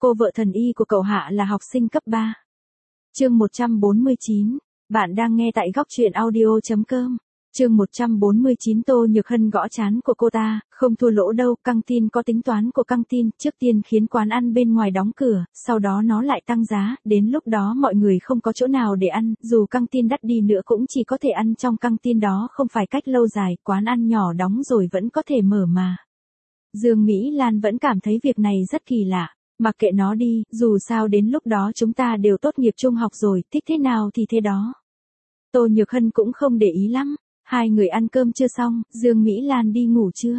cô vợ thần y của cậu Hạ là học sinh cấp 3. Chương 149, bạn đang nghe tại góc truyện audio.com. Chương 149 Tô Nhược Hân gõ trán của cô ta, không thua lỗ đâu, căng tin có tính toán của căng tin, trước tiên khiến quán ăn bên ngoài đóng cửa, sau đó nó lại tăng giá, đến lúc đó mọi người không có chỗ nào để ăn, dù căng tin đắt đi nữa cũng chỉ có thể ăn trong căng tin đó, không phải cách lâu dài, quán ăn nhỏ đóng rồi vẫn có thể mở mà. Dương Mỹ Lan vẫn cảm thấy việc này rất kỳ lạ. Mặc kệ nó đi, dù sao đến lúc đó chúng ta đều tốt nghiệp trung học rồi, thích thế nào thì thế đó. Tô Nhược Hân cũng không để ý lắm. Hai người ăn cơm chưa xong, Dương Mỹ Lan đi ngủ chưa?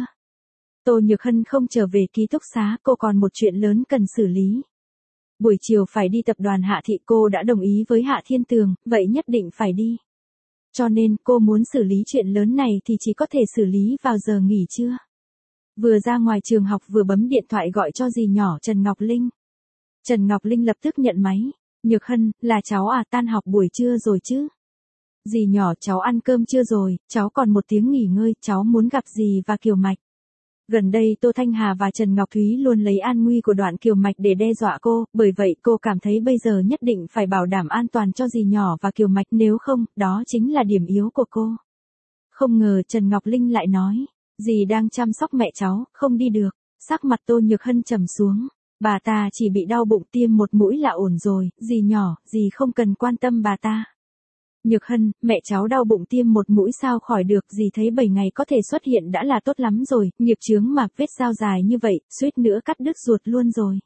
Tô Nhược Hân không trở về ký túc xá, cô còn một chuyện lớn cần xử lý. Buổi chiều phải đi tập đoàn Hạ Thị, cô đã đồng ý với Hạ Thiên Tường, vậy nhất định phải đi. Cho nên cô muốn xử lý chuyện lớn này thì chỉ có thể xử lý vào giờ nghỉ trưa. Vừa ra ngoài trường học vừa bấm điện thoại gọi cho dì nhỏ Trần Ngọc Linh. Trần Ngọc Linh lập tức nhận máy. Nhược Hân, là cháu à, tan học buổi trưa rồi chứ? Dì nhỏ, cháu ăn cơm chưa rồi, cháu còn một tiếng nghỉ ngơi, cháu muốn gặp dì và Kiều Mạch. Gần đây Tô Thanh Hà và Trần Ngọc Thúy luôn lấy an nguy của Đoạn Kiều Mạch để đe dọa cô, bởi vậy cô cảm thấy bây giờ nhất định phải bảo đảm an toàn cho dì nhỏ và Kiều Mạch, nếu không, đó chính là điểm yếu của cô. Không ngờ Trần Ngọc Linh lại nói, dì đang chăm sóc mẹ cháu, không đi được. Sắc mặt Tô Nhược Hân trầm xuống, bà ta chỉ bị đau bụng, tiêm một mũi là ổn rồi, dì nhỏ, dì không cần quan tâm bà ta. Nhược Hân, mẹ cháu đau bụng tiêm một mũi sao khỏi được, dì thấy 7 ngày có thể xuất hiện đã là tốt lắm rồi, nghiệp chướng mà, vết dao dài như vậy, suýt nữa cắt đứt ruột luôn rồi.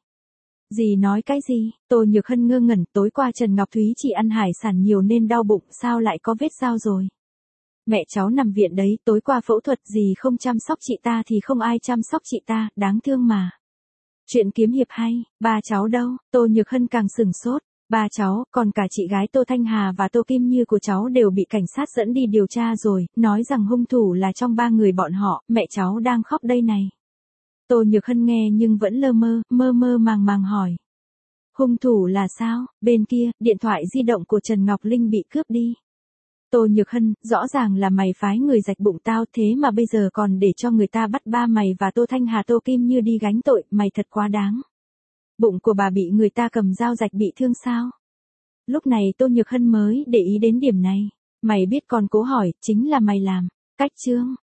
Dì nói cái gì? Tô Nhược Hân ngơ ngẩn, tối qua Trần Ngọc Thúy chỉ ăn hải sản nhiều nên đau bụng, sao lại có vết dao rồi? Mẹ cháu nằm viện đấy, tối qua phẫu thuật, dì không chăm sóc chị ta thì không ai chăm sóc chị ta, đáng thương mà. Chuyện kiếm hiệp hay, ba cháu đâu? Tô Nhược Hân càng sửng sốt. Ba cháu, còn cả chị gái Tô Thanh Hà và Tô Kim Như của cháu đều bị cảnh sát dẫn đi điều tra rồi, nói rằng hung thủ là trong 3 người bọn họ, mẹ cháu đang khóc đây này. Tô Nhược Hân nghe nhưng vẫn lơ mơ màng hỏi. Hung thủ là sao? Bên kia, điện thoại di động của Trần Ngọc Linh bị cướp đi. Tô Nhược Hân, rõ ràng là mày phái người rạch bụng tao, thế mà bây giờ còn để cho người ta bắt ba mày và Tô Thanh Hà Tô Kim Như đi gánh tội, mày thật quá đáng. Bụng của bà bị người ta cầm dao rạch bị thương sao? Lúc này Tô Nhược Hân mới để ý đến điểm này. Mày biết còn cố hỏi, chính là mày làm. Cách chương.